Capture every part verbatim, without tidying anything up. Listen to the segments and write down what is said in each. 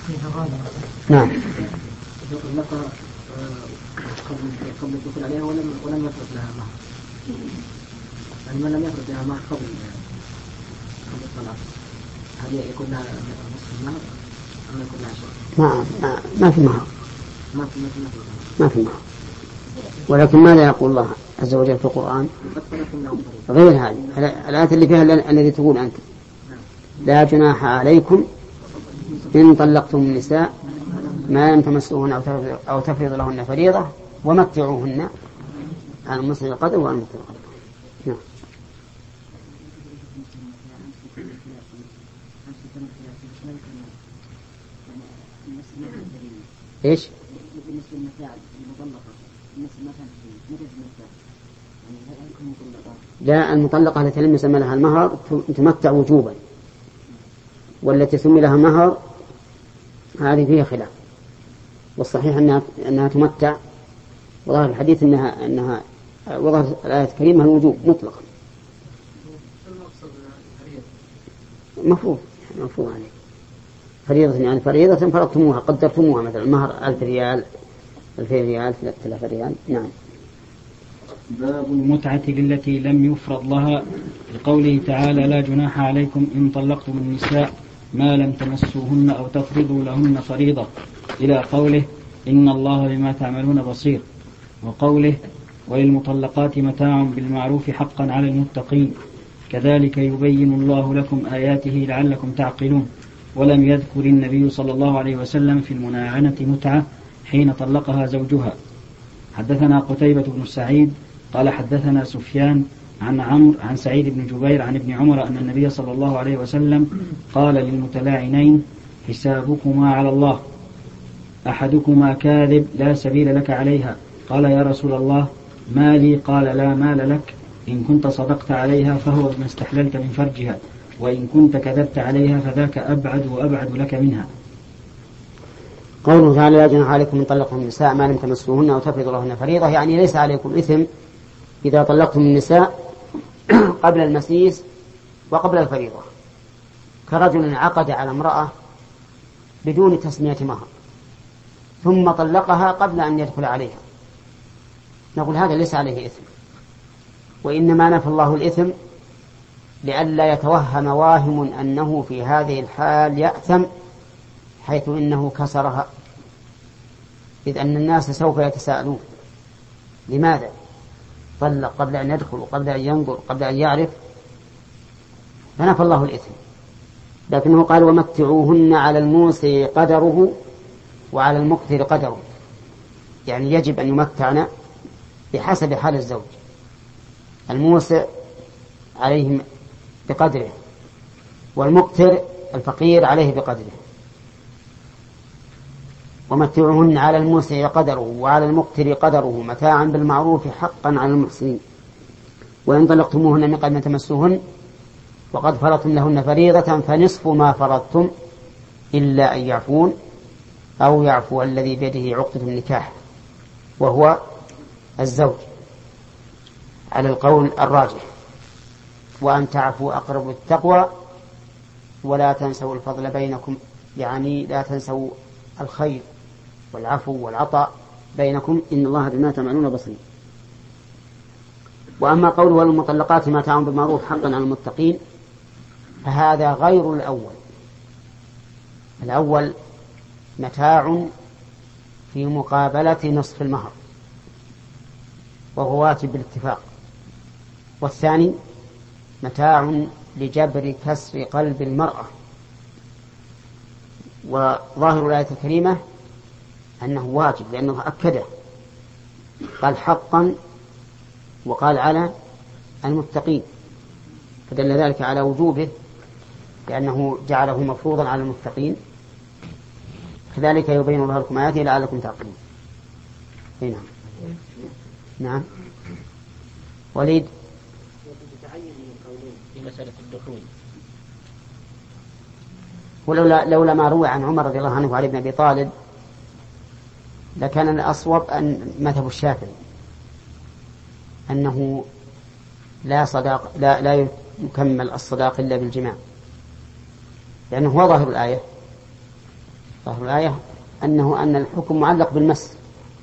نعم. قبل الدخول عليها ولم ولم يفرض لها مهر، يعني من لم يفرض لها مهر قبل قبل الطلاق، هل يكون لها نصف المهر أم يكون لها شيء؟ ما ما ما في مهر. ما في ما ما في مهر. ولكن ماذا يقول الله عز وجل في القرآن؟ غير هذه الآية اللي فيها الذي تقول أنت لا جناح عليكم إن طلقتم النساء ما لم تمسوهن أو تفرضوا لهن فريضة ومتعوهن على المسلم القدر والمتع القدر. نعم. إيش؟ لا، المطلقة التي لم يسمى لها المهر تمتع وجوبا، والتي سمي لها مهر هذه فيها خلاف، والصحيح أنها أنها تمتع، وظاهر الحديث أنها أنها وظاهر الآية الكريمة الوجوب مطلقا. مفروض مفروض عليه فريضة، يعني فريضة فرضتموها قدرتموها، مثلا المهر ألف ريال ألفين ريال ثلاثة آلاف ريال. نعم. باب المتعة للتي لم يفرض لها، لقوله تعالى لا جناح عليكم إن طلقتم النساء ما لم تمسوهن أو تفرضوا لهن فريضة، إلى قوله إن الله بما تعملون بصير، وقوله وللمطلقات متاع بالمعروف حقا على المتقين، كذلك يبين الله لكم آياته لعلكم تعقلون. ولم يذكر النبي صلى الله عليه وسلم في المناعنة متعة حين طلقها زوجها. حدثنا قتيبة بن سعيد قال حدثنا سفيان عن عمرو عن سعيد بن جبير عن ابن عمر أن النبي صلى الله عليه وسلم قال للمتلاعنين حسابكما على الله، أحدكما كاذب لا سبيل لك عليها. قال يا رسول الله ما لي؟ قال لا مال لك، إن كنت صدقت عليها فهو بما استحللت من فرجها، وإن كنت كذبت عليها فذاك أبعد وأبعد لك منها. قوله تعالى لا جناح عليكم إن طلقتم النساء ما لم تمسوهن أو تفرضوا لهن فريضة، يعني ليس عليكم إثم إذا طلقتم النساء قبل المسيس وقبل الفريضة، كرجل عقد على امرأة بدون تسمية مهر ثم طلقها قبل أن يدخل عليها، نقول هذا ليس عليه إثم، وإنما نفى الله الإثم لئلا يتوهم واهم أنه في هذه الحال يأثم حيث إنه كسرها، إذ أن الناس سوف يتساءلون لماذا طلق قبل أن يدخل وقبل أن ينظر قبل أن يعرف، فنفى الله الإثم. لكنه قال ومتعوهن على الموسع قدره وعلى المقتر قدره، يعني يجب أن يمتعن بحسب حال الزوج، الموسع عليه بقدره والمقتر الفقير عليه بقدره. ومتعوهن على الموسع قدره وعلى المقتر قدره متاعا بالمعروف حقا على المحسنين، وإن طلقتموهن من قبل أن تمسوهن وقد فرضتم لهن فريضة فنصف ما فرضتم إلا أن يعفون أو يعفو الذي بيده عقدة النكاح وهو الزوج على القول الراجح، وأن تعفوا أقرب التقوى ولا تنسوا الفضل بينكم، يعني لا تنسوا الخير والعفو والعطاء بينكم إن الله بما تعملون بصير. وأما قوله والمطلقات متاع بالمعروف حقا على المتقين فهذا غير الأول. الأول متاع في مقابلة نصف المهر وهو واجب بالاتفاق، والثاني متاع لجبر كسر قلب المرأة. وظاهر الآية الكريمة أنه واجب لأنه أكده، قال حقا وقال على المتقين، فدل ذلك على وجوبه لأنه جعله مفروضا على المتقين. كذلك يبين الله لكم آياته لعلكم تعقلون. نعم نعم وليد في مسألة الدخول، ولولا لولا ما روى عن عمر رضي الله عنه وعلي بن أبي طالب لكان الأصوب أن مذهب الشافعي أنه لا صداق لا لا يكمل الصداق إلا بالجماع، لأنه هو ظاهر الآية ظاهر الآية أنه أن الحكم معلق بالمس،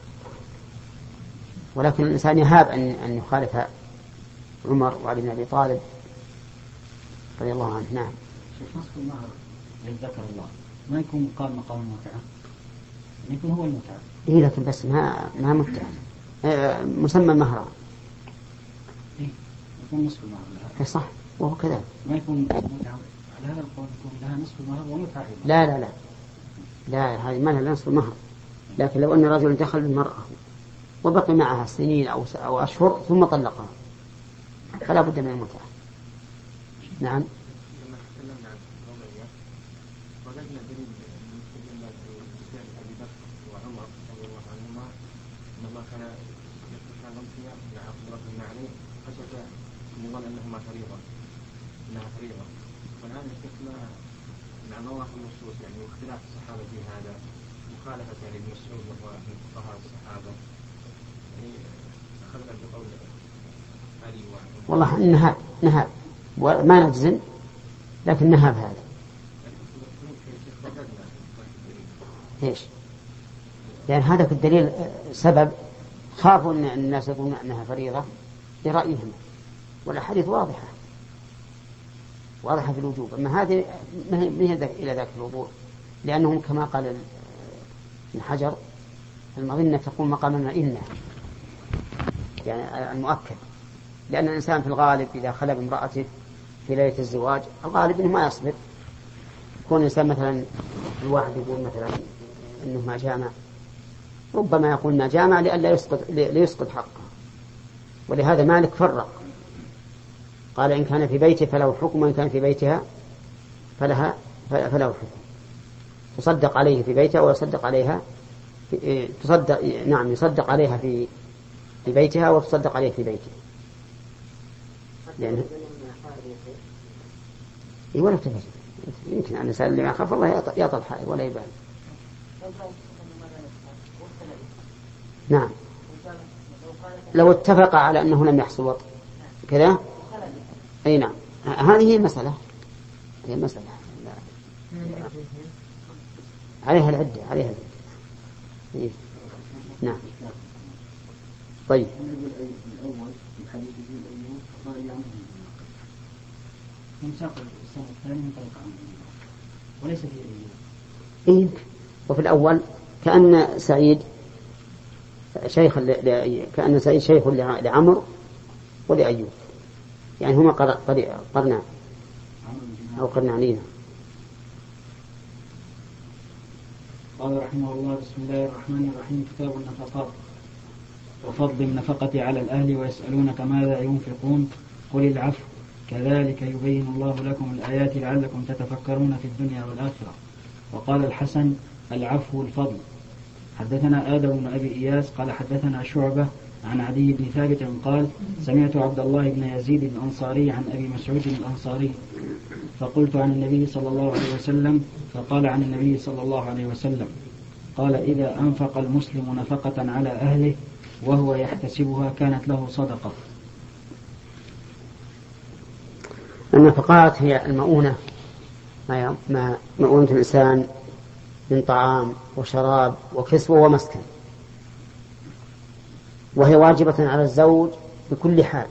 ولكن الإنسان يهاب أن أن يخالف عمر وعلي بن أبي طالب رضي الله عنه. نعم. شيخ نصف المهر ذكر الله ما يكون مقام مقام المتعة، يكون هو المتعة. إيه لكن بس ما ما متعة آه مسمى مهرا. إيه يكون نصف المهر. إيه صح وهو كذا. ما يكون متعة على هذا القول يكون لها نصف المهر ومتعة. لا لا لا لا هذه ما لها نصف المهر، لكن لو أن رجل دخل بالمرأة وبقي معها سنين أو أو أشهر ثم طلقها فلا بد من المتعة. نعم. لما تكلمنا عن الوضعية وجدنا دليل من استدلال بفعل أبي بكر وعمر رضي الله عنهما أن الله كان يترك الأمثلة مع قدرتهما عليه خشية أن يظن أنهما فريضة أنها فريضة. والآن استثنى مع ظواهر النصوص يعني واختلاف الصحابة في هذا مخالفة يعني ابن مسعود وهو من فقهاء الصحابة يعني أخذنا بقول علي وعمر. والله نهاب نهاب وما نجزم لكن نهاب هذا. ليش؟ لأن هذا في الدليل سبب خافوا أن الناس يقولون أنها فريضة لرأيهم، والأحاديث واضحة واضحة في الوجوب. أما هذه ما هي إلى ذاك الوضوء، لأنهم كما قال ابن حجر المظنة تقوم مقام المئنة يعني المؤكد، لأن الإنسان في الغالب إذا خلى بامرأته في ليلة الزواج الغالب إنه ما يصبر. يكون الإنسان مثلا الواحد يقول مثلا إنه ما جامع، ربما يقول ما جامع لئلا يسقط ليسقط حقه، ولهذا مالك فرق قال إن كان في بيته فله حكم وإن كان في بيتها فلها فله حكم. تصدق عليه في بيتها ويصدق عليها في تصدق نعم يصدق عليها في في بيتها وتصدق عليه في بيته. لأن إيه ولا تفهم يمكن أن الإنسان اللي ما خاف الله يعطى الحائل ولا يبالي. نعم لو اتفق على أنه لم يحصل وطء كذا أي نعم هذه المسألة هي المسألة عليها العدة عليها العدة. إيه؟ نعم. طيب وليس في إيه؟ وفي الأول كأن سعيد شيخ ل... كأن سعيد شيخ لعمر ولأيوب، يعني هما قرنان أو قرنانين. قال رحمه الله بسم الله الرحمن الرحيم كتاب النفقات وفضل النفقة على الأهل ويسألونك ماذا ينفقون قل العفو كذلك يبين الله لكم الآيات لعلكم تتفكرون في الدنيا والآخرة. وقال الحسن العفو الفضل. حدثنا آدم بن أبي إياس قال حدثنا شعبة عن عدي بن ثابت قال سمعت عبد الله بن يزيد الأنصاري عن أبي مسعود الأنصاري فقلت عن النبي صلى الله عليه وسلم فقال عن النبي صلى الله عليه وسلم قال إذا أنفق المسلم نفقة على أهله وهو يحتسبها كانت له صدقة. النفقات هي المؤونة ما مؤونة الإنسان من طعام وشراب وكسوة ومسكن، وهي واجبة على الزوج بكل حال،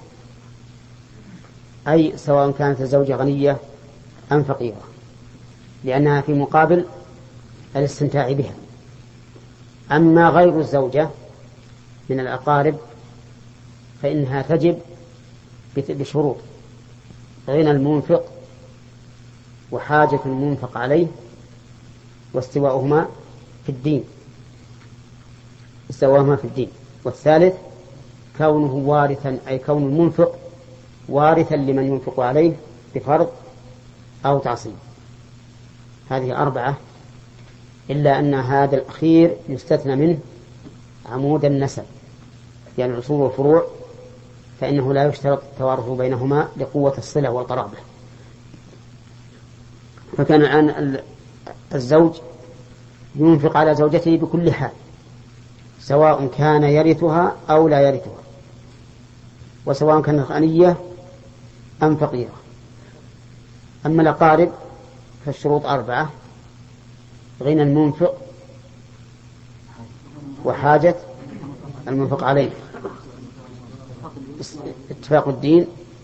أي سواء كانت الزوجة غنية أم فقيرة، لأنها في مقابل الاستمتاع بها. أما غير الزوجة من الأقارب فإنها تجب بشروط: غنى المنفق وحاجة المنفق عليه واستواؤهما في الدين استواؤهما في الدين والثالث كونه وارثا، أي كون المنفق وارثا لمن ينفق عليه بفرض أو تعصيب. هذه أربعة، إلا أن هذا الأخير يستثنى منه عمود النسب، يعني الأصول والفروع، فإنه لا يشترط التوارث بينهما لقوة الصلة والقرابة. فكان الآن الزوج ينفق على زوجته بكل حال، سواء كان يرثها أو لا يرثها، وسواء كانت غنية أم فقيرة. أما الأقارب فالشروط أربعة: غنى المنفق وحاجة المنفق عليه، اتفاق الدين،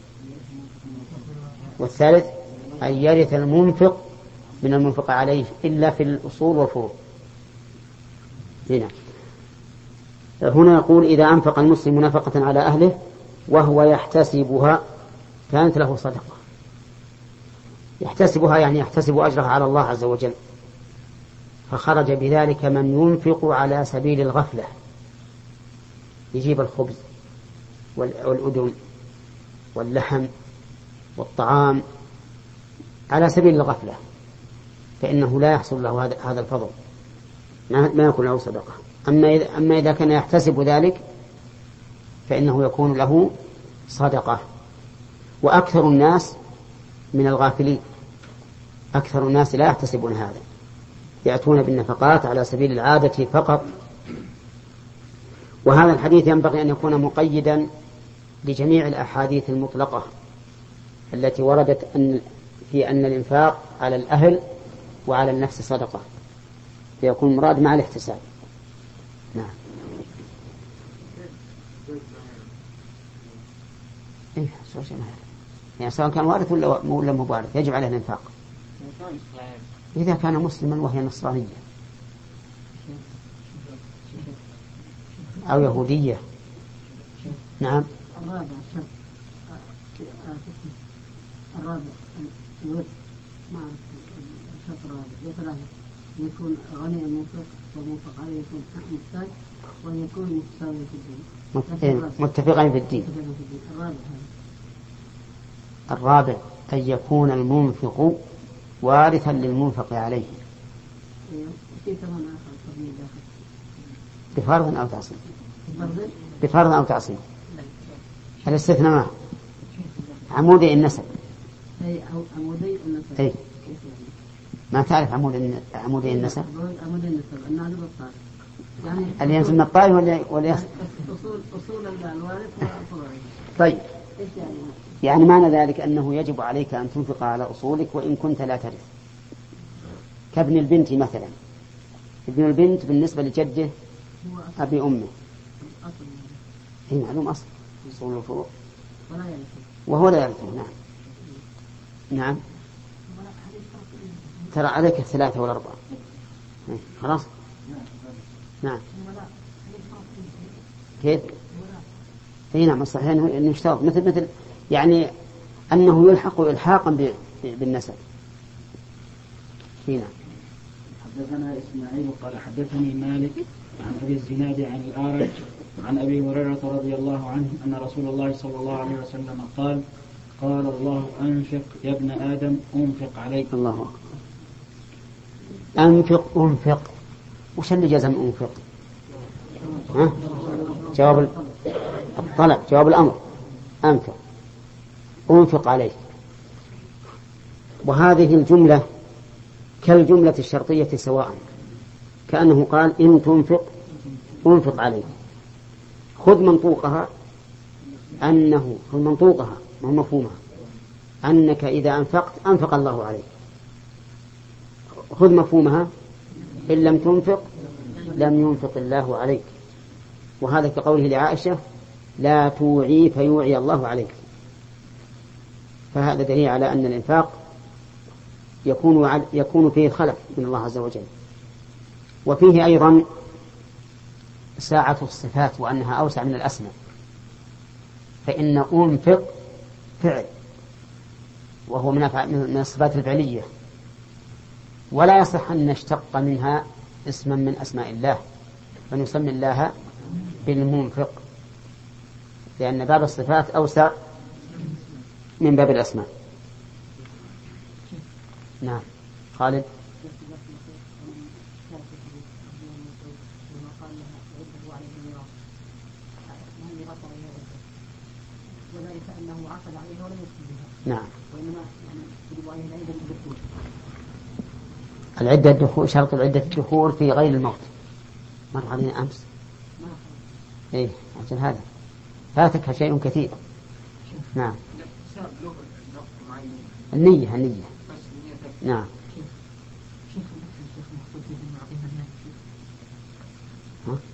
والثالث أن يرث المنفق من المنفق عليه إلا في الأصول والفروع. هنا هنا يقول إذا أنفق المسلم نفقة على أهله وهو يحتسبها كانت له صدقة. يحتسبها يعني يحتسب أجرها على الله عز وجل، فخرج بذلك من ينفق على سبيل الغفلة، يجيب الخبز والأدم واللحم والطعام على سبيل الغفلة، فإنه لا يحصل له هذا الفضل، ما يكون له صدقة. أما إذا, أما إذا كان يحتسب ذلك فإنه يكون له صدقة. وأكثر الناس من الغافلين، أكثر الناس لا يحتسبون هذا، يأتون بالنفقات على سبيل العادة فقط. وهذا الحديث ينبغي أن يكون مقيدا لجميع الأحاديث المطلقة التي وردت أن في أن الإنفاق على الأهل وعلى النفس صدقة، فيكون مراد مع الاحتساب. نعم. إيه يعني سواء كان وارث ولا ولا مبارث يجب عليه الإنفاق إذا كان مسلما وهي نصرانية أو يهودية. نعم. الرابع الرابع الود مع الشرط الرابع يثلاثة يكون غني المنفق والمنفق عليه يكون محتاج وأن يكون متساوي في الدين متفقين في الدين. الرابع أن يكون المنفق وارثا للمنفق عليه بفرض أو تعصيب. بفرض أو تعصيب. الاستثناء ما عمودي النسب. أي عمودي النسب. أي ما تعرف عمود عمودي النسب؟ عمودي النسب النازل والطارئ. يعني اللي ينزل من الطارئ ولا ولا أصول أصول الوارث وأصول. طيب. يعني معنى ذلك أنه يجب عليك أن تنفق على أصولك وإن كنت لا ترث، كابن البنت مثلا. ابن البنت بالنسبة لجده أبي أمه هي معلوم أصل أصول الفروع وهو لا يرثه. نعم. نعم. ترى عليك الثلاثة والأربعة خلاص. نعم. كيف؟ اي نعم الصحيح انه يشترط مثل مثل يعني انه يلحق الحاقا بالنسب. هنا حدثنا اسماعيل قال حدثني مالك عن ابي الزناد عن الأعرج عن ابي هريره رضي الله عنه ان رسول الله صلى الله عليه وسلم قال قال الله انفق يا ابن ادم انفق عليك. الله أكبر. انفق انفق وش اللي جزم انفق؟ ها؟ جواب الطلب، جواب الأمر. أنفق أنفق عليك. وهذه الجملة كالجملة الشرطية سواء، كأنه قال إن تنفق أنفق عليك. خذ منطوقها أنه خذ منطوقها ما مفهومها أنك إذا أنفقت أنفق الله عليك. خذ مفهومها إن لم تنفق لم ينفق الله عليك. وهذا كقوله لعائشة لا توعي فيوعي الله عليك. فهذا دليل على أن الإنفاق يكون يكون فيه خلف من الله عز وجل. وفيه أيضا ساعة الصفات وأنها أوسع من الأسماء، فإن أنفق فعل وهو من الصفات الفعلية، ولا يصح أن نشتق منها اسما من أسماء الله فنسمي الله بالمنفق، لأن باب الصفات أوسع من باب الأسماء. نعم. خالد. نعم. العدة الدخول شرط العدة الدخول في غير الموت مر علينا أمس. إيه عشان هذا فاتك شيء كثير. نعم. النية النية. نعم.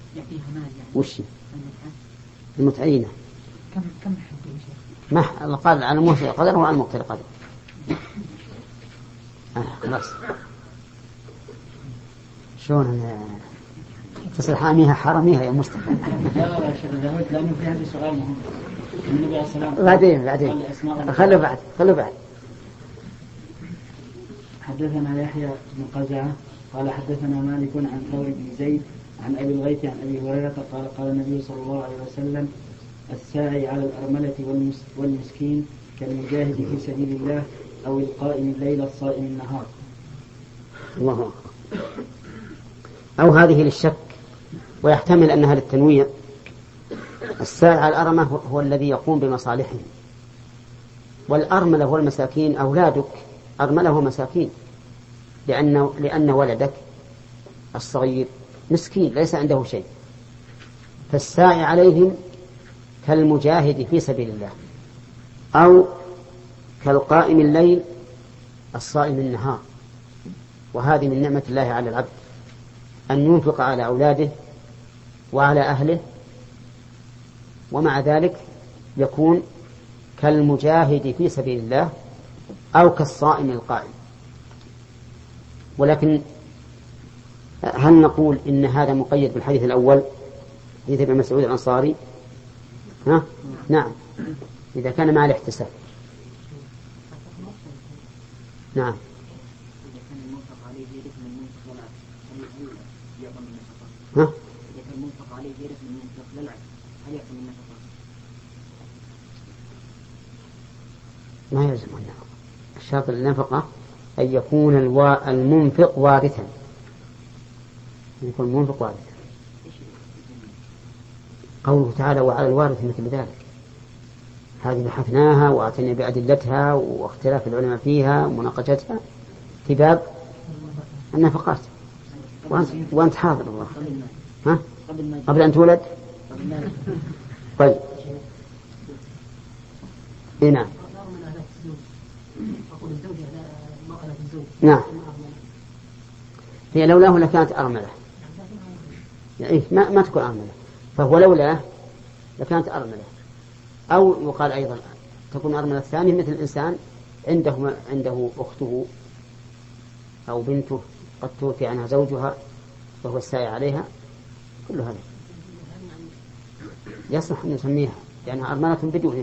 يعطيها مال يعني. وش المتعينة؟ كم كم حد يا شيخ؟ ما الله قال على موسى قدر وعلى مقتل قدر. آه خلاص. شلون تصير حاميها حرميها يا مصطفى؟ لا لا شيخ ذهبت لأنه في هذا سؤال مهم. النبي عليه السلام بعدين بعدين خلوا بعد خلوا بعد. حدثنا يحيى بن قزعة قال حدثنا مالك عن ثور بن زيد عن أبي الغيث عن أبي هريرة قال قال النبي صلى الله عليه وسلم الساعي على الأرملة والمسكين كالمجاهد في سبيل الله أو القائم الليل الصائم النهار. الله. أو هذه للشك ويحتمل أنها للتنويع. الساعي على الأرملة هو الذي يقوم بمصالحهم، والأرملة والمساكين أولادك. أرملة ومساكين لأن لأن ولدك الصغير مسكين ليس عنده شيء، فالساعي عليهم كالمجاهد في سبيل الله أو كالقائم الليل الصائم النهار. وهذه من نعمة الله على العبد أن ينفق على أولاده وعلى أهله، ومع ذلك يكون كالمجاهد في سبيل الله أو كالصائم القائم. ولكن هل نقول إن هذا مقيد بالحديث الأول حديث ابن مسعود الأنصاري؟ ها؟ نعم، إذا كان مع الاحتساب. نعم. ها؟ ما يلزم النفقة. الشرط النفقة أن يكون الوا... المنفق وارثا، يكون المنفق وارثا. قوله تعالى وعلى الوارث مثل ذلك، هذه بحثناها وأتينا بأدلتها واختلاف العلماء فيها ومناقشتها في باب النفقات. وأنت, وأنت حاضر الله. ها؟ قبل أن تولد. طيب. إيه نعم. نعم. هي لولاه لكانت أرملة، يعني ما ما تكون أرملة، فهو لولاه لكانت أرملة. أو يقال أيضا تكون أرملة الثانية مثل الإنسان عنده عنده أخته أو بنته قد توفي عنها زوجها وهو الساعي عليها، كل هذا يصلح أن نسميها لأنها أرملة بدونه.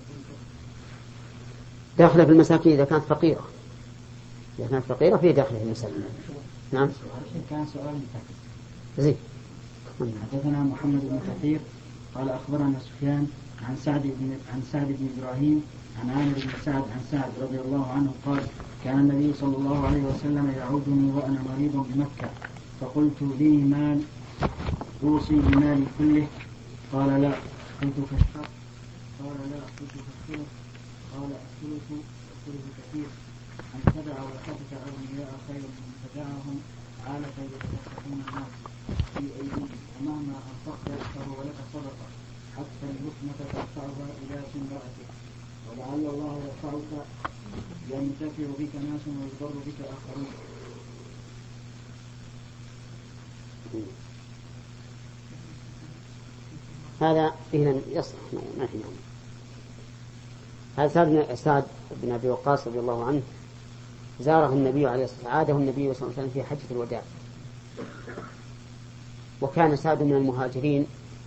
داخلة في المساكين إذا كانت فقيرة، إذا كانت فقيرة فيه داخلة في المساكين. نعم. كان سؤال زين. حدثنا محمد بن كثير قال أخبرنا سفيان عن سعد بن عن سعد بن إبراهيم عن عامر بن سعد عن سعد رضي الله عنه قال كان النبي صلى الله عليه وسلم يعودني وأنا مريض بمكة، فقلت لي مال أوصي بمالي كله؟ قال لا. قلت فاشتر؟ قال لا. قلت فالثلث؟ قال الثلث الثلث كثير. أن تدع ورثتك أغنياء خير من تدعهم عالة يتوسطون الناس في أيديهم، ومهما أنفقت فهو لك صدقة حتى اللقمة ترفعها إلى امرأتك، ولعل الله يرفعك ينتفع بك ناس ويضر بك آخرون. هذا إذن يصلح ما في نعم. هذا سعد بن أبي وقاص رضي الله عنه زاره النبي عليه الصلاة والسلام، عاده النبي صلى الله عليه وسلم في حجة الوداع، وكان سعد من المهاجرين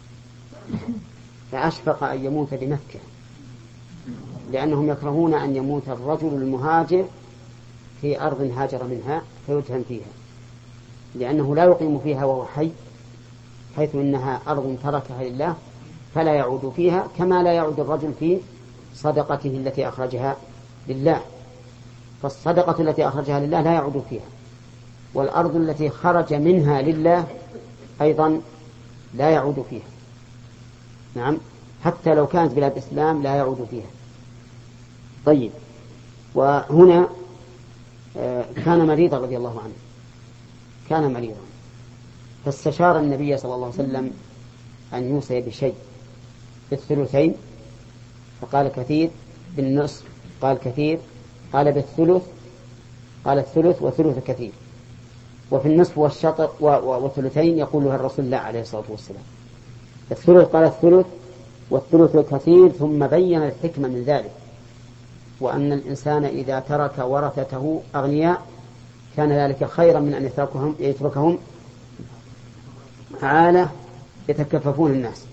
فأشفق أن يموت بمكة، لأنهم يكرهون أن يموت الرجل المهاجر في أرض هاجر منها فيدفن فيها، لأنه لا يقيم فيها وهو حي، حيث إنها أرض تركها لله فلا يعود فيها، كما لا يعود الرجل في صدقته التي أخرجها لله. فالصدقة التي أخرجها لله لا يعود فيها، والأرض التي خرج منها لله أيضا لا يعود فيها. نعم، حتى لو كانت بلاد إسلام لا يعود فيها. طيب، وهنا كان مريضا رضي الله عنه، كان مريضا فاستشار النبي صلى الله عليه وسلم أن يوصي بشيء بالثلثين، فقال كثير، بالنصف قال كثير، قال بالثلث قال الثلث وثلث كثير. وفي النصف والشطر والثلثين يقولها الرسول لا عليه الصلاة والسلام. الثلث قال الثلث والثلث الكثير، ثم بين الحكمة من ذلك، وأن الإنسان إذا ترك ورثته أغنياء كان ذلك خيرا من أن يتركهم, يتركهم عالة يتكففون الناس.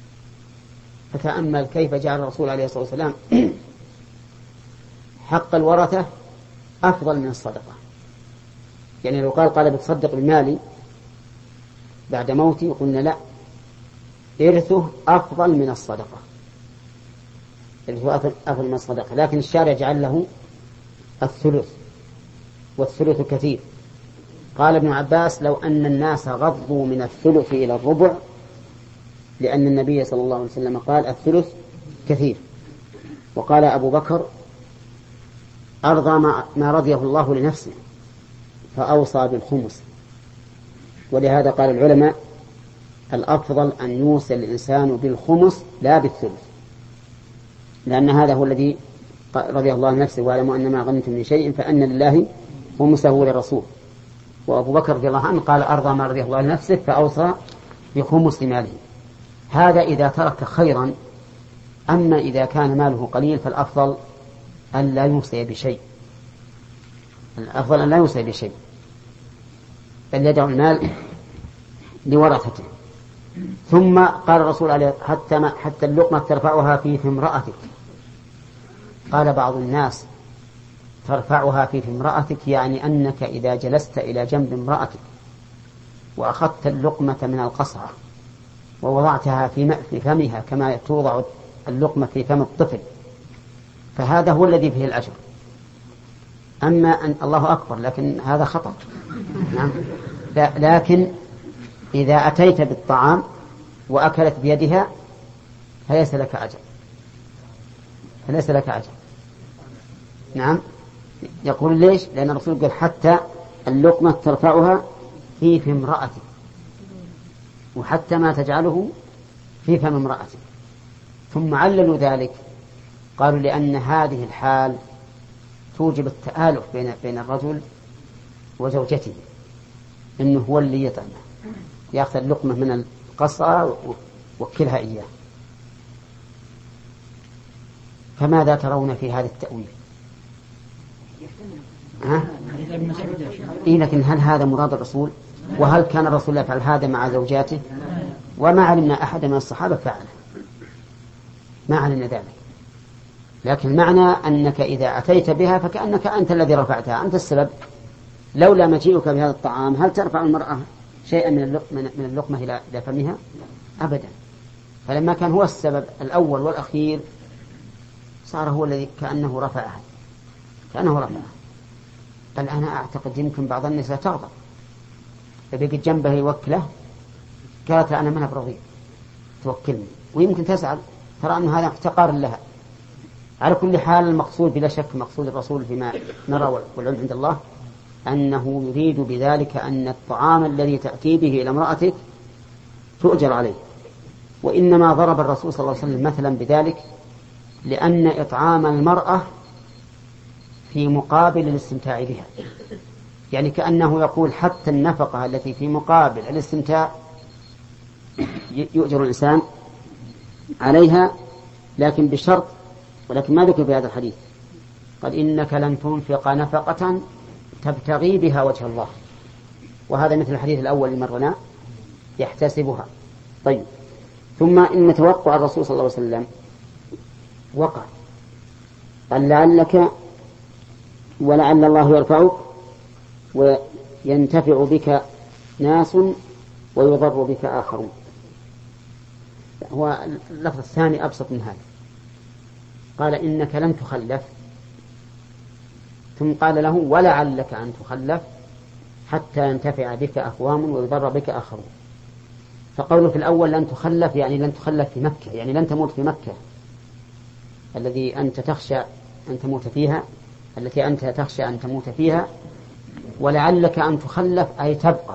فتأمل كيف جعل الرسول عليه الصلاة والسلام حق الورثة أفضل من الصدقة. يعني لو قال قال بتصدق بمالي بعد موتي قلنا لا، إرثه أفضل من الصدقة، إرثه أفضل من الصدقة، لكن الشارع جعل له الثلث، والثلث كثير. قال ابن عباس لو أن الناس غضوا من الثلث إلى الربع، لأن النبي صلى الله عليه وسلم قال الثلث كثير. وقال أبو بكر أرضى ما رضيه الله لنفسه فأوصى بالخمس. ولهذا قال العلماء الأفضل أن يوصي الإنسان بالخمس لا بالثلث، لأن هذا هو الذي رضي الله لنفسه، واعلموا أن ما غنمتم من شيء فأن لله خمسه للرسول. وأبو بكر رضي الله عنه قال أرضى ما رضي الله لنفسه فأوصى بخمس ماله. هذا إذا ترك خيرا. أما إذا كان ماله قليل فالأفضل أن لا يوصي بشيء، الأفضل أن لا يوصي بشيء، بل يدعو المال لورثته. ثم قال الرسول عليه حتى, ما حتى اللقمة ترفعها في في امرأتك. قال بعض الناس ترفعها في في امرأتك يعني أنك إذا جلست إلى جنب امرأتك وأخذت اللقمة من القصعة ووضعتها في فمها كما توضع اللقمة في فم الطفل، فهذا هو الذي فيه الأجر. أما أن الله أكبر، لكن هذا خطأ. نعم. لكن إذا أتيت بالطعام وأكلت بيدها فليس لك أجر، فليس لك أجر. نعم. يقول ليش؟ لأن الرسول يقول حتى اللقمة ترفعها في فم امرأتك، وحتى ما تجعله في فم امرأتك. ثم عللوا ذلك، قالوا لأن هذه الحال توجب التآلف بين بين الرجل وزوجته، إنه هو اللي يطعمه، يأخذ اللقمة من القصعة ووكلها إياه. فماذا ترون في هذا التأويل؟ ها؟ إيه، لكن هل هذا مراد الرسول؟ وهل كان الرسول يفعل هذا مع زوجاته؟ وما علمنا أحد من الصحابة فعله، ما علمنا ذلك. لكن معنى أنك إذا أتيت بها فكأنك أنت الذي رفعتها، أنت السبب. لولا مجيئك بهذا الطعام هل ترفع المرأة شيئا من اللقمة إلى فمها؟ أبدا. فلما كان هو السبب الأول والأخير صار هو الذي كأنه رفعها، كأنه رفعها. بل أنا أعتقد يمكن بعض النساء تغضب، فبقت جنبه يوكله، قالت أنا منها برضي توكلني، ويمكن تسأل ترى أن هذا احتقار لها. على كل حال المقصود بلا شك مقصود الرسول فيما نرى والعلم عند الله أنه يريد بذلك أن الطعام الذي تأتي به إلى امرأتك تؤجر عليه. وإنما ضرب الرسول صلى الله عليه وسلم مثلا بذلك لأن إطعام المرأة في مقابل الاستمتاع بها، يعني كأنه يقول حتى النفقة التي في مقابل الاستمتاع يؤجر الإنسان عليها، لكن بشرط، ولكن ما ذكر في هذا الحديث. قال إنك لن تنفق نفقة تبتغي بها وجه الله، وهذا مثل الحديث الأول اللي مرنا يحتسبها. طيب، ثم إن توقع الرسول صلى الله عليه وسلم وقع، قال لعلك ولعل الله يرفعك وينتفع بك ناس ويضر بك آخرون. هو اللفظ الثاني أبسط من هذا، قال إنك لم تخلف، ثم قال له ولعلك أن تخلف حتى ينتفع بك أقوام ويضر بك آخرون. فقوله في الأول لن تخلف يعني لن تخلف في مكة، يعني لن تموت في مكة الذي أنت تخشى أن تموت فيها، التي أنت تخشى أن تموت فيها. ولعلك أن تخلف أي تبقى،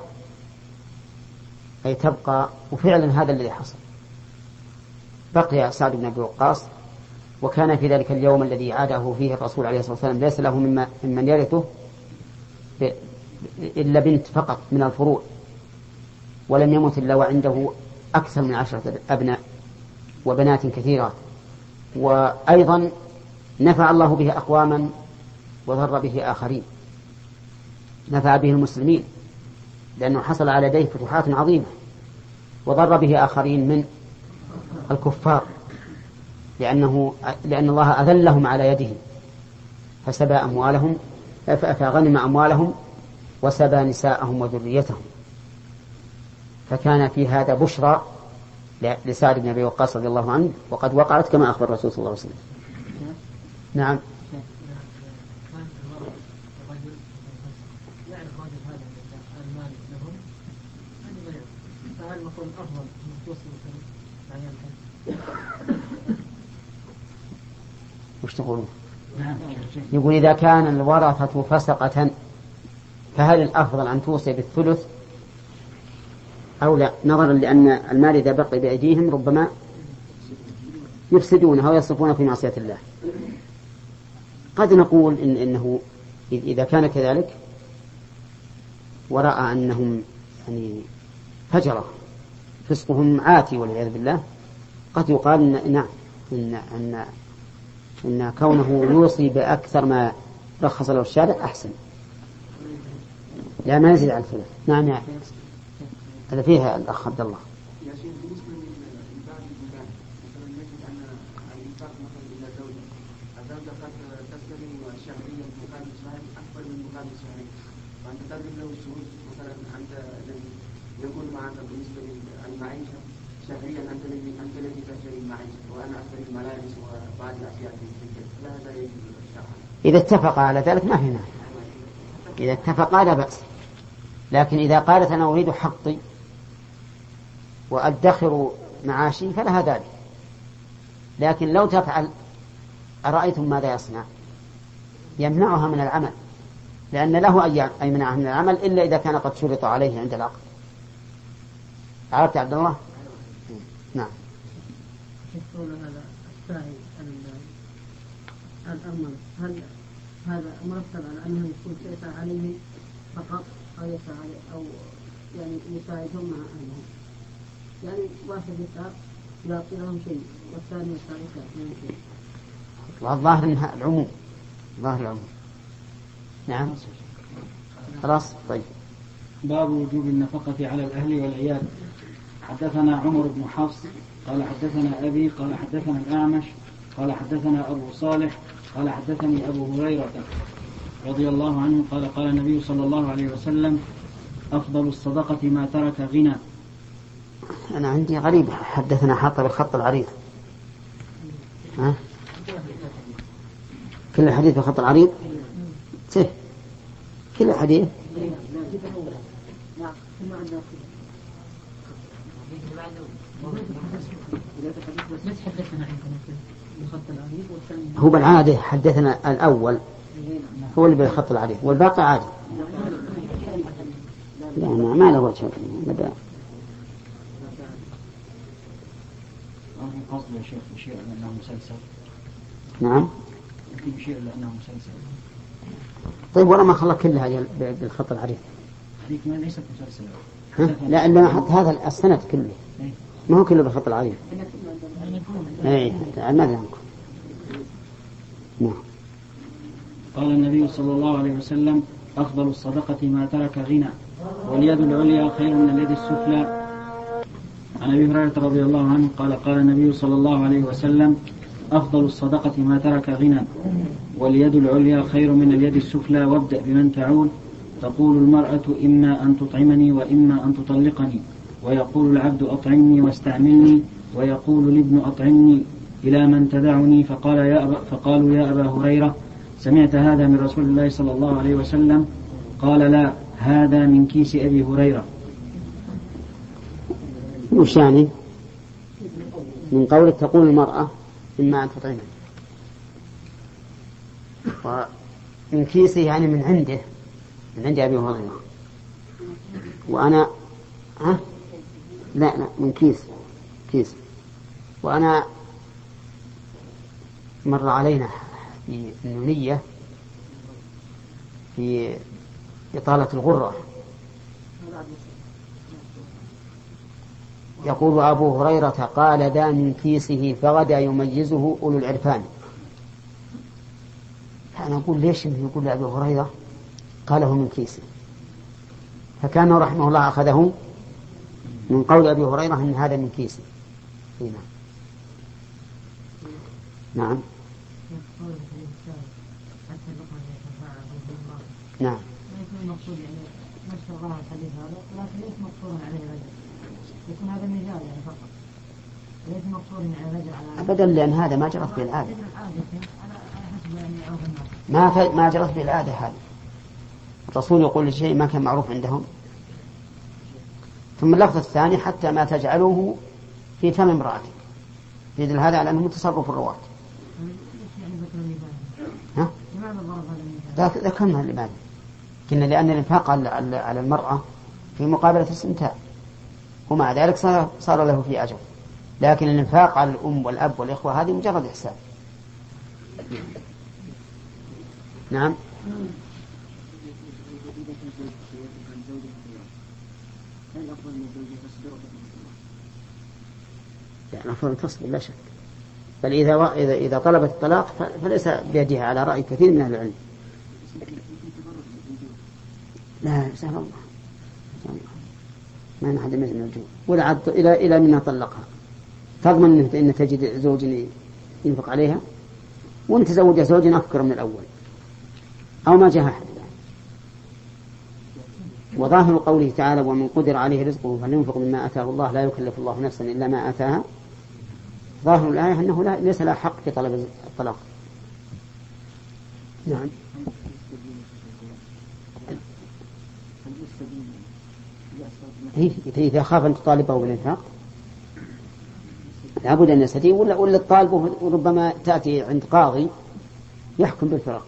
أي تبقى. وفعلا هذا الذي حصل، بقي سعد بن أبي وقاص، وكان في ذلك اليوم الذي عاده فيه الرسول عليه الصلاة والسلام ليس له مما ممن يرثه إلا بنت فقط من الفروع، ولم يمت إلا وعنده أكثر من عشرة أبناء وبنات كثيرات، وأيضا نفع الله به أقواما وضر به آخرين. نفع به المسلمين لأنه حصل على يديه فتوحات عظيمة، وضر به آخرين من الكفار لأنه لأن الله أذلهم على يده فسبى أموالهم فغنم أموالهم وسبى نساءهم وذريتهم. فكان في هذا بشرى لسعد بن أبي وقاص رضي الله عنه، وقد وقعت كما أخبر الرسول صلى الله عليه وسلم. نعم. وش تقولون؟ يقول إذا كان الورثة فسقة فهل الأفضل أن توصي بالثلث أو لا، نظرا لأن المال إذا بقي بأيديهم ربما يفسدونه ويصرفونه في معصية الله؟ قد نقول إن إنه إذا كان كذلك ورأى أنهم يعني فجرة فسقهم عاتي والعياذ بالله، قد يقال إن نعم إن أن إن كونه يوصي بأكثر ما رخص له الشارع أحسن، لا ما يزيد على الثلث. نعم يعني هذا فيها الأخ عبد الله. يا شيخ بالنسبة للبعض البلدان مثلا نجد أن الإنفاق مثلا إلى زوجة، الزوجة قد تستلم شهريا مقابل شهري أكبر من مقابل شهري، وأنت تضرب له الشروط مثلا أنت الذي يقول معك بالنسبة للمعيشة شهريا أنت الذي أنت الذي تشتري المعيشة وأنا أشتري الملابس وبعض الأشياء في البيت، لا هذا يجوز الشرع. إذا اتفق على ذلك ما هنا، إذا اتفقا لا بأس، لكن إذا قالت أنا أريد حقي وأدخر معاشي فلها ذلك. لكن لو تفعل أرأيتم ماذا يصنع؟ يمنعها من العمل، لأن له أن يمنعها من العمل إلا إذا كان قد شرط عليه عند العقد. عرفت عبد الله؟ نعم. يقول هذا السائل الأمر هل هذا مرتب على أنه يكون سيسعى عليه فقط أو يسعى عليه أو يعني يساعدهم مع أهلهم؟ يعني واحد يسعى يعطي لهم شيء والثاني يسعى لهم شيء. والظاهر انها العموم، ظاهر العموم. نعم خلاص. طيب باب وجوب النفقة على الأهل والعيال. حدثنا عمر بن حفص قال حدثنا أبي قال حدثنا الأعمش قال حدثنا أبو صالح قال حدثني أبو هريرة رضي الله عنه قال قال النبي صلى الله عليه وسلم أفضل الصدقة ما ترك غنى. أنا عندي غريب حدثنا حاطة بالخط العريض. ها؟ كل الحديث بالخط العريض؟ سه كل الحديث؟ هو بالعادة حدثنا الأول هو اللي بالخط العريض والباقي عادي. لا ما, ما له وجه نبدأ. قصد يا شيخ بشيء لأنه مسلسل. نعم يمكن بشيء لأنه مسلسل. طيب ولا ما خلق كلها بالخط العريض؟ هذيك ما ليست مسلسلة. لا إلا حط هذا السند كله ما هو كله بالخط العريض. اي ماذا عنكم؟ نعم. قال النبي صلى الله عليه وسلم أفضل الصدقة ما ترك غنى واليد العليا خير من اليد السفلى. عن أبي هريرة رضي الله عنه قال قال النبي صلى الله عليه وسلم أفضل الصدقة ما ترك غنى واليد العليا خير من اليد السفلى وابدأ بمن تعول. تقول المرأة إما أن تطعمني وإما أن تطلقني، ويقول العبد أطعمني واستعملني، ويقول الابن أطعمني إلى من تدعني. فقال يا أبا فقالوا يا أبا هريرة سمعت هذا من رسول الله صلى الله عليه وسلم؟ قال لا، هذا من كيس أبي هريرة. وش يعني من قولك تقول المرأة إما أن تطعمني، ومن كيسه يعني من عنده من عند أبي هريرة، وأنا ها لا لا من كيس كيس وأنا مر علينا في النونية في إطالة الغرة. يقول أبو هريرة قال ذا من كيسه فغدا يميزه أولو العرفان. فأنا أقول ليش يقول لأبي هريرة قاله من كيسه؟ فكان رحمه الله أخذه من قول أبي هريرة أن هذا من كيسه. هنا. نعم نعم المقصود يعني نفس الله الحديث هذا لكن ليس مقصورا عليه رجل يكون هذا مثال يعني فقط ليس مقصورا على رجل على أبدا لأن هذا ما جرت به العادة ما ف... ما جرت به العادة هذا الرسول يقول لشيء ما كان معروف عندهم. ثم اللفظ الثاني حتى ما تجعلوه في فم امرأتك في ذل هذا على أنه تصرف الرواة. ها؟ ذكرنا لماذا؟ كنا لأن الإنفاق على المرأة في مقابلة الاستمتاع ومع ذلك صار, صار له في أجر، لكن الإنفاق على الأم والأب والإخوة هذه مجرد إحسان. نعم يعني أفضل تصبر لا شك، بل إذا, إذا, إذا طلبت الطلاق فليس بيدها على رأي كثير من أهل العلم. لا سهل الله ما نحد من الجوع ولا عد إلى إلى منها طلقها تضمن أن تجد زوج ينفق عليها وأن تزوج زوج أفكر من الأول أو ما جاء أحد. وظاهر قوله تعالى ومن قدر عليه رزقه فلينفق مما آتاه الله لا يكلف الله نفسا إلا ما آتاها، ظاهر الآية أنه لا ليس له حق في طلب الطلاق. نعم إذا خاف أن تطالبه بالإنفاق لابد أن يستطيع ولا ولا الطالب وربما تأتي عند قاضي يحكم بالفراق.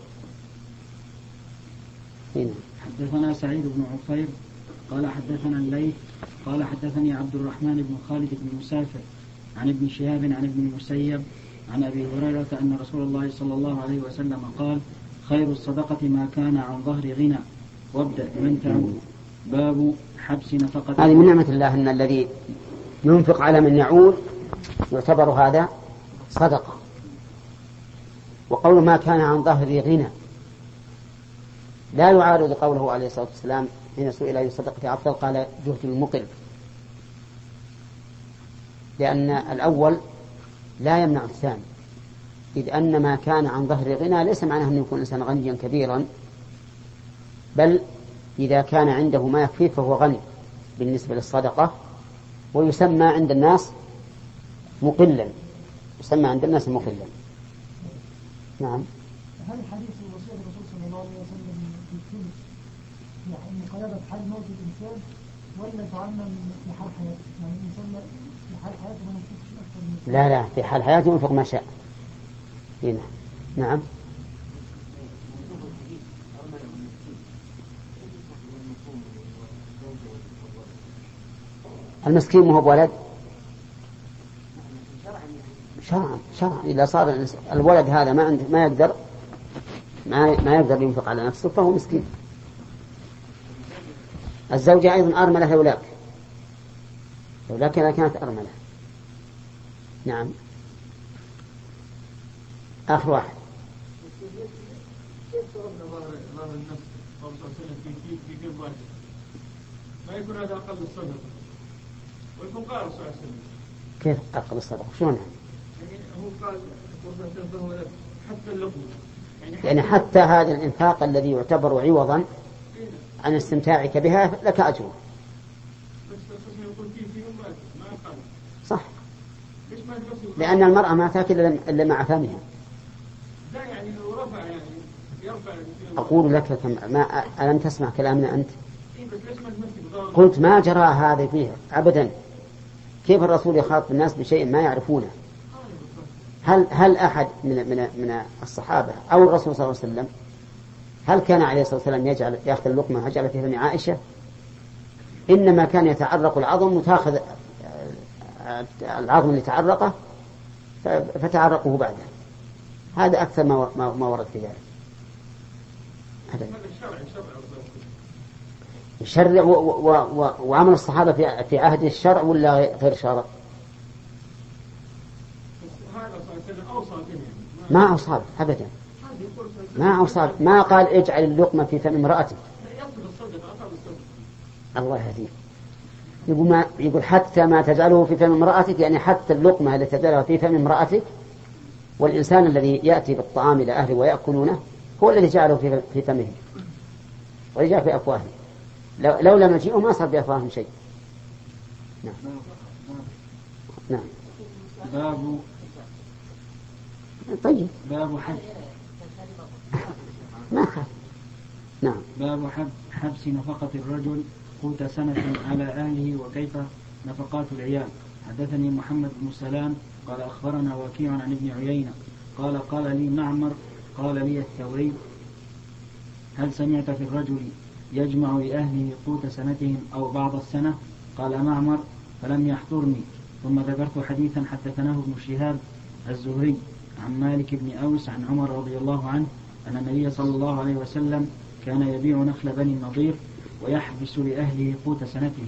هنا. حدثنا سعيد بن عفير قال حدثنا الليث قال حدثني عبد الرحمن بن خالد بن مسافر عن ابن شهاب عن ابن المسيب عن أبي هريرة أن رسول الله صلى الله عليه وسلم قال خير الصدقة ما كان عن ظهر غنى وابدأ بمن تعود. باب حبس نفقة. هذه من نعمة الله أن الذي ينفق على من يعود يعتبر هذا صدقة. وقول ما كان عن ظهر غنى لا يعارض قوله عليه الصلاة والسلام حين سئل أي الصدقة أفضل قال جهد المقل، لأن الأول لا يمنع الثاني، إذ أن ما كان عن ظهر غنى ليس معناه أن يكون إنسان غنيا كبيرا، بل إذا كان عنده ما يكفيه فهو غني بالنسبة للصدقة، ويسمى عند الناس مقلا، يسمى عند الناس مقلا. نعم. هل الحديث وصية الرسول صلى الله عليه وسلم في الثلث يعني مقلبة حال موت الإنسان ولا تعمم في حال حياته؟ يعني الإنسان في حال حياته ما ينفقش أكثر من لا لا في حال حياته ينفق ما شاء. هنا. نعم. المسكين مو هو بولد شرعا شرعا إذا صار الولد هذا ما عنده ما يقدر ما ما يقدر ينفق على نفسه فهو مسكين. الزوجة أيضا أرملة لولاك لولاك إذا كانت أرملة. نعم. آخر واحد. ما يكون هذا أقل الصدقة ويكون قال صلى الله عليه وسلم كيف أقل الصدقة شلون يعني هو قال حتى اللقمة يعني, يعني حتى هذا الإنفاق الذي يعتبر عوضا عن استمتاعك بها لك أجر. صح لأن المرأة ما تأكل إلا مع فمها. لا يعني لو رفع يعني يرفع. أقول لك كم ما ألم تسمع كلامنا أنت؟ قلت ما جرى هذا فيها أبدا. كيف الرسول يخاطب الناس بشيء ما يعرفونه؟ هل هل أحد من من من الصحابة أو الرسول صلى الله عليه وسلم هل كان عليه الصلاة والسلام يجعل يأخذ اللقمة وجعل فيها من عائشة؟ إنما كان يتعرق العظم وتأخذ العظم اللي تعرقه فتعرقه بعده. هذا أكثر ما ما ورد في ذلك. هذا يشرع و... و... و... وعمل الصحابة في في عهد الشرع ولا غير شرع؟ ما أوصى أبدا، ما أوصى، ما قال اجعل اللقمة في فم امرأتك. الله يهديه. يقول ما يقول حتى ما تجعله في فم امرأتك، يعني حتى اللقمة التي تجعلها في فم امرأتك. والإنسان الذي يأتي بالطعام إلى أهله ويأكلونه هو الذي جعله في في فمه ويجعل في أفواههم. لو, لو لم يجيئوا ما صار بأفواههم شيء. نعم. نعم. باب طيب. باب حب ما خاف. نعم. باب حب حبس نفقة الرجل قوت سنة على أهله وكيف نفقات العيال. حدثني محمد بن سلام قال أخبرنا وكيع عن ابن عيينة قال قال لي معمر قال لي الثوري هل سمعت في الرجل يجمع لأهله قوت سنتهم أو بعض السنة؟ قال معمر فلم يحضرني. ثم ذكرت حديثا حدثناه ابن شهاب الزهري عن مالك بن أوس عن عمر رضي الله عنه أن النبي صلى الله عليه وسلم كان يبيع نخل بني النضير ويحبس لأهله قوت سنتهم.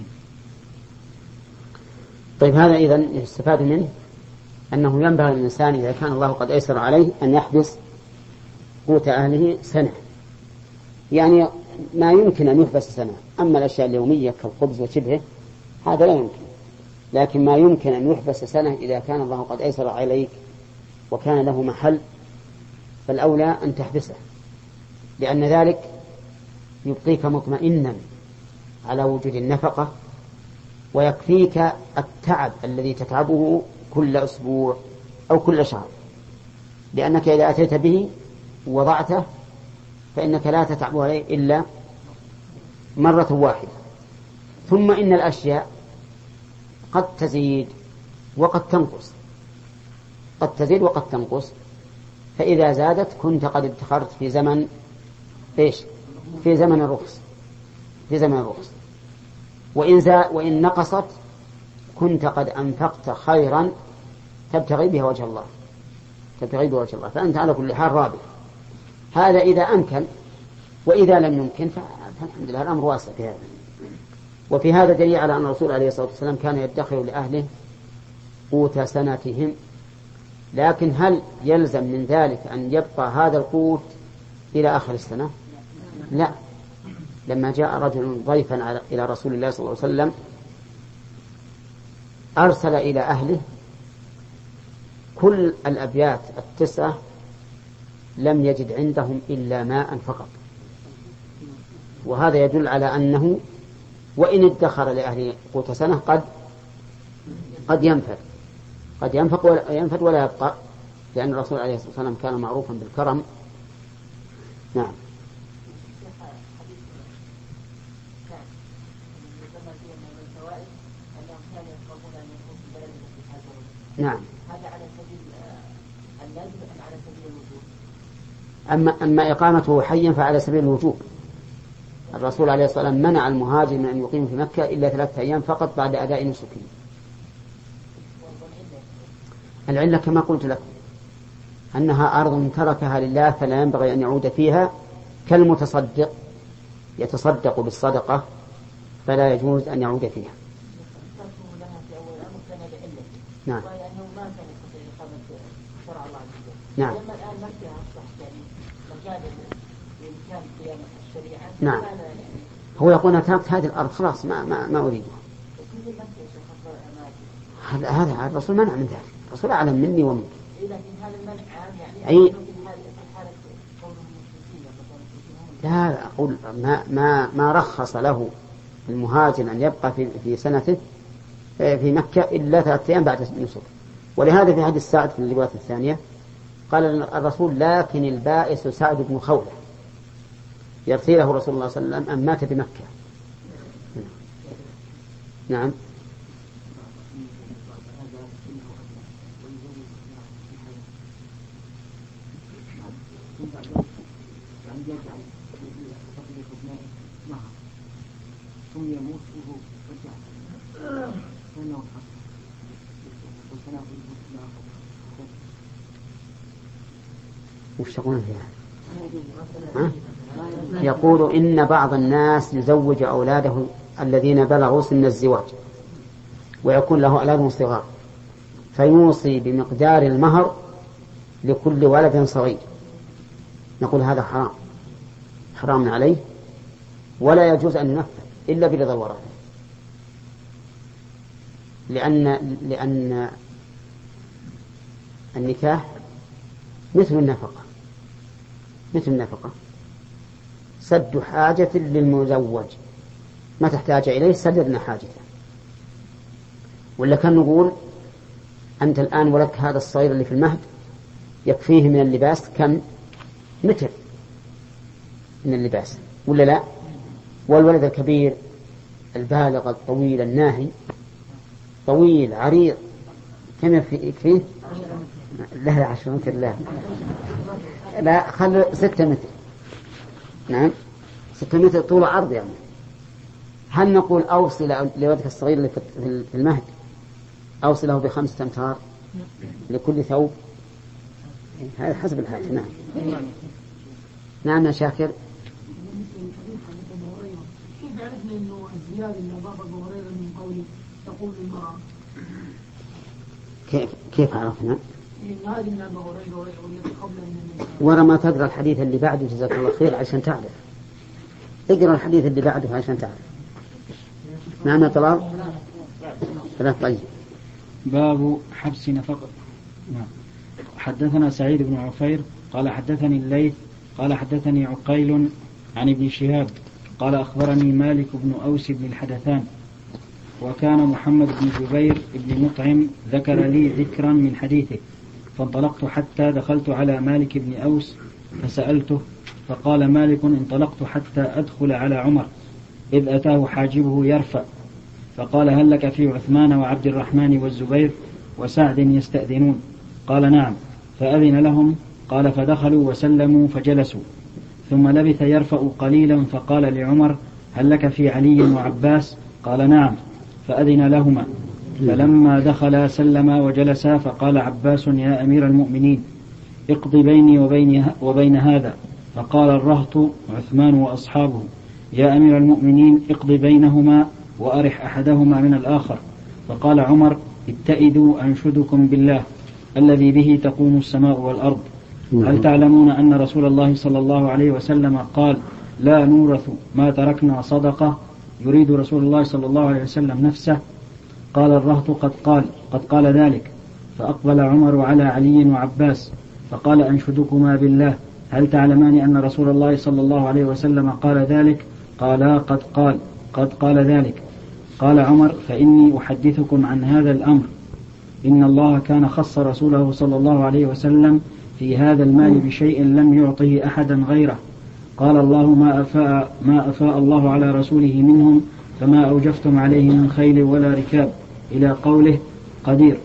طيب هذا إذن يستفاد منه أنه ينبغي للإنسان إذا كان الله قد أيسر عليه أن يحبس قوت أهله سنة، يعني ما يمكن أن يحبس سنة. أما الأشياء اليومية كالخبز وشبهه هذا لا يمكن، لكن ما يمكن أن يحبس سنة إذا كان الله قد أيسر عليك وكان له محل فالأولى أن تحبسه، لأن ذلك يبقيك مطمئنا على وجود النفقة ويكفيك التعب الذي تتعبه كل أسبوع أو كل شهر، لأنك إذا أتيت به ووضعته فإنك لا تتعب عليه إلا مرة واحدة. ثم إن الأشياء قد تزيد وقد تنقص، قد تزيد وقد تنقص، فإذا زادت كنت قد ادخرت في زمن إيش؟ في زمن الرخص، في زمن الرخص. وإن زاد وإن نقصت كنت قد أنفقت خيرا تبتغي بها وجه الله، تبتغي بها وجه الله، فأنت على كل حال رابح. هذا إذا أمكن، وإذا لم يمكن فالحمد لله الأمر واسع في هذا. وفي هذا دليل على أن الرسول عليه الصلاة والسلام كان يدخر لأهله قوت سنتهم. لكن هل يلزم من ذلك أن يبقى هذا القوت إلى آخر السنة؟ لا. لما جاء رجل ضيفا إلى رسول الله صلى الله عليه وسلم أرسل إلى أهله كل الأبيات التسعة لم يجد عندهم إلا ماء فقط، وهذا يدل على أنه وإن ادخر لأهل قوت سنة قد قد ينفد قد ينفق ولا ينفد ولا يبقى، لأن الرسول عليه الصلاة والسلام كان معروفا بالكرم. نعم. نعم. هذا على سبيل اللازم أم على سبيل الوجوب؟ أما أما إقامته حيا فعلى سبيل الوجوب. الرسول عليه الصلاة والسلام منع المهاجر من أن يقيم في مكة إلا ثلاثة أيام فقط بعد أداء نسكه. العلة كما قلت لكم أنها أرض تركها لله فلا ينبغي أن يعود فيها، كالمتصدق يتصدق بالصدقة فلا يجوز أن يعود فيها. نعم. نعم. نعم. هو يقول أنا تركت هذه الأرض خلاص ما ما ما أريدها. هذا هذا الرسول منع من ذلك، الرسول أعلم مني ومنك. أي لا أقول ما ما ما رخص له المهاجر أن يبقى في في سنته في مكة إلا ثلاثة أيام بعد النسك. ولهذا في حديث سعد في الرواية الثانية قال الرسول لكن البائس سعد بن خولة يرثي له رسول الله صلى الله عليه وسلم أن مات بمكة. نعم. وش تقولون فيها؟ ها؟ يقول إن بعض الناس يزوج أولاده الذين بلغوا سن الزواج ويكون له أولاد صغار فيوصي بمقدار المهر لكل ولد صغير، نقول هذا حرام حرام عليه ولا يجوز أن ينفذ إلا برضا الورثة، لأن لأن النكاح مثل النفقة مثل النفقة سد حاجة للمزوج، ما تحتاج إليه سددنا حاجته. ولا كان نقول أنت الآن ولك هذا الصغير اللي في المهد يكفيه من اللباس كم متر من اللباس ولا لا، والولد الكبير البالغ الطويل الناهي طويل عريض كم يكفيه؟ لا عشر متر لا لا خل ستة متر. نعم ستة متر طول عرض يعني. هل نقول أوصل لولدك الصغير اللي في المهد أوصله بخمسة أمتار لكل ثوب؟ هذا حسب الحاجة. نعم نعم يا شاكر. كيف عرفنا إنه الزيادة اللي أضاف أبو هريرة من قوله تقول المرأة؟ كيف كيف عرفنا؟ إن هذه من أبو هريرة قبل أن ورا ما تقرأ الحديث اللي بعده جزاك الله خير عشان تعرف. اقرأ الحديث اللي بعده عشان تعرف. نعم يا طلال. لا طيب. باب حبس نفقة. نعم. حدثنا سعيد بن عفير قال حدثني الليث قال حدثني عقيل عن ابن شهاب قال أخبرني مالك بن أوس بن الحدثان وكان محمد بن جبير بن مطعم ذكر لي ذكرا من حديثه فانطلقت حتى دخلت على مالك بن أوس فسألته فقال مالك انطلقت حتى أدخل على عمر إذ أتاه حاجبه يرفع فقال هل لك في عثمان وعبد الرحمن والزبير وسعد يستأذنون؟ قال نعم. فأذن لهم قال فدخلوا وسلموا فجلسوا ثم لبث يرفع قليلا فقال لعمر هل لك في علي وعباس؟ قال نعم. فأذن لهما فلما دخلا سلما وجلسا فقال عباس يا أمير المؤمنين اقض بيني وبين, وبين هذا. فقال الرهط عثمان وأصحابه يا أمير المؤمنين اقض بينهما وأرح أحدهما من الآخر. فقال عمر اتئدوا أنشدكم بالله الذي به تقوم السماء والأرض هل تعلمون أن رسول الله صلى الله عليه وسلم قال لا نورث ما تركنا صدقة؟ يريد رسول الله صلى الله عليه وسلم نفسه. قال الرهط قد قال قد قال ذلك. فأقبل عمر على علي وعباس فقال أنشدكما بالله هل تعلمان أن رسول الله صلى الله عليه وسلم قال ذلك؟ قالا قد قال قد قال ذلك. قال عمر فإني أحدثكم عن هذا الأمر إن الله كان خص رسوله صلى الله عليه وسلم في هذا المال بشيء لم يعطه أحدا غيره. قال الله ما أفاء, ما أفاء الله على رسوله منهم فما أوجفتم عليه من خيل ولا ركاب إلى قوله قدير.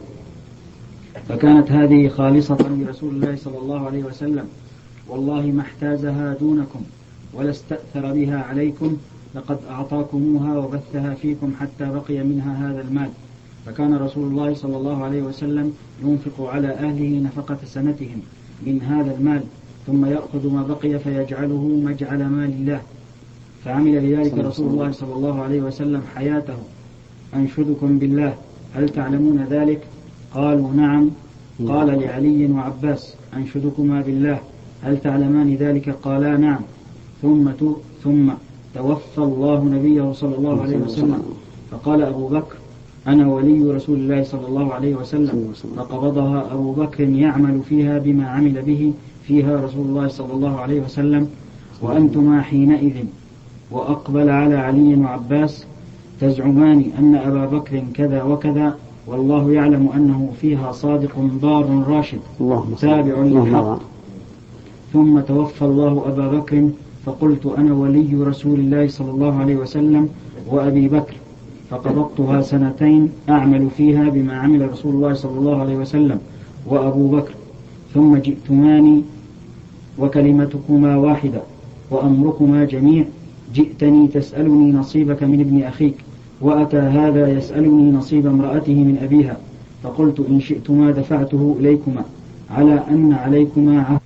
فكانت هذه خالصة لرسول الله صلى الله عليه وسلم والله ما احتازها دونكم ولا استأثر بها عليكم لقد أعطاكموها وبثها فيكم حتى بقي منها هذا المال. فكان رسول الله صلى الله عليه وسلم ينفق على أهله نفقة سنتهم من هذا المال ثم يأخذ ما بقي فيجعله مجعل مال الله. فعمل بذلك رسول الله صلى الله عليه وسلم حياته. أنشدكم بالله هل تعلمون ذلك؟ قالوا نعم. قال لعلي وعباس أنشدكما بالله هل تعلمان ذلك؟ قالا نعم. ثم ثم توفى الله نبيه صلى الله عليه وسلم فقال أبو بكر أنا ولي رسول الله صلى الله عليه وسلم فقبضها أبو بكر يعمل فيها بما عمل به فيها رسول الله صلى الله عليه وسلم وأنتما حينئذ. وأقبل على علي وعباس تزعمان أن أبا بكر كذا وكذا والله يعلم أنه فيها صادق بار راشد تابع للحق. ثم توفى الله أبا بكر فقلت أنا ولي رسول الله صلى الله عليه وسلم وأبي بكر فقبضتها سنتين أعمل فيها بما عمل رسول الله صلى الله عليه وسلم وأبو بكر ثم جئتماني وكلمتكما واحدة وأمركما جميع. جئتني تسألني نصيبك من ابن أخيك وأتى هذا يسألني نصيب امرأته من أبيها فقلت إن شئتما دفعته إليكما على أن عليكما عهد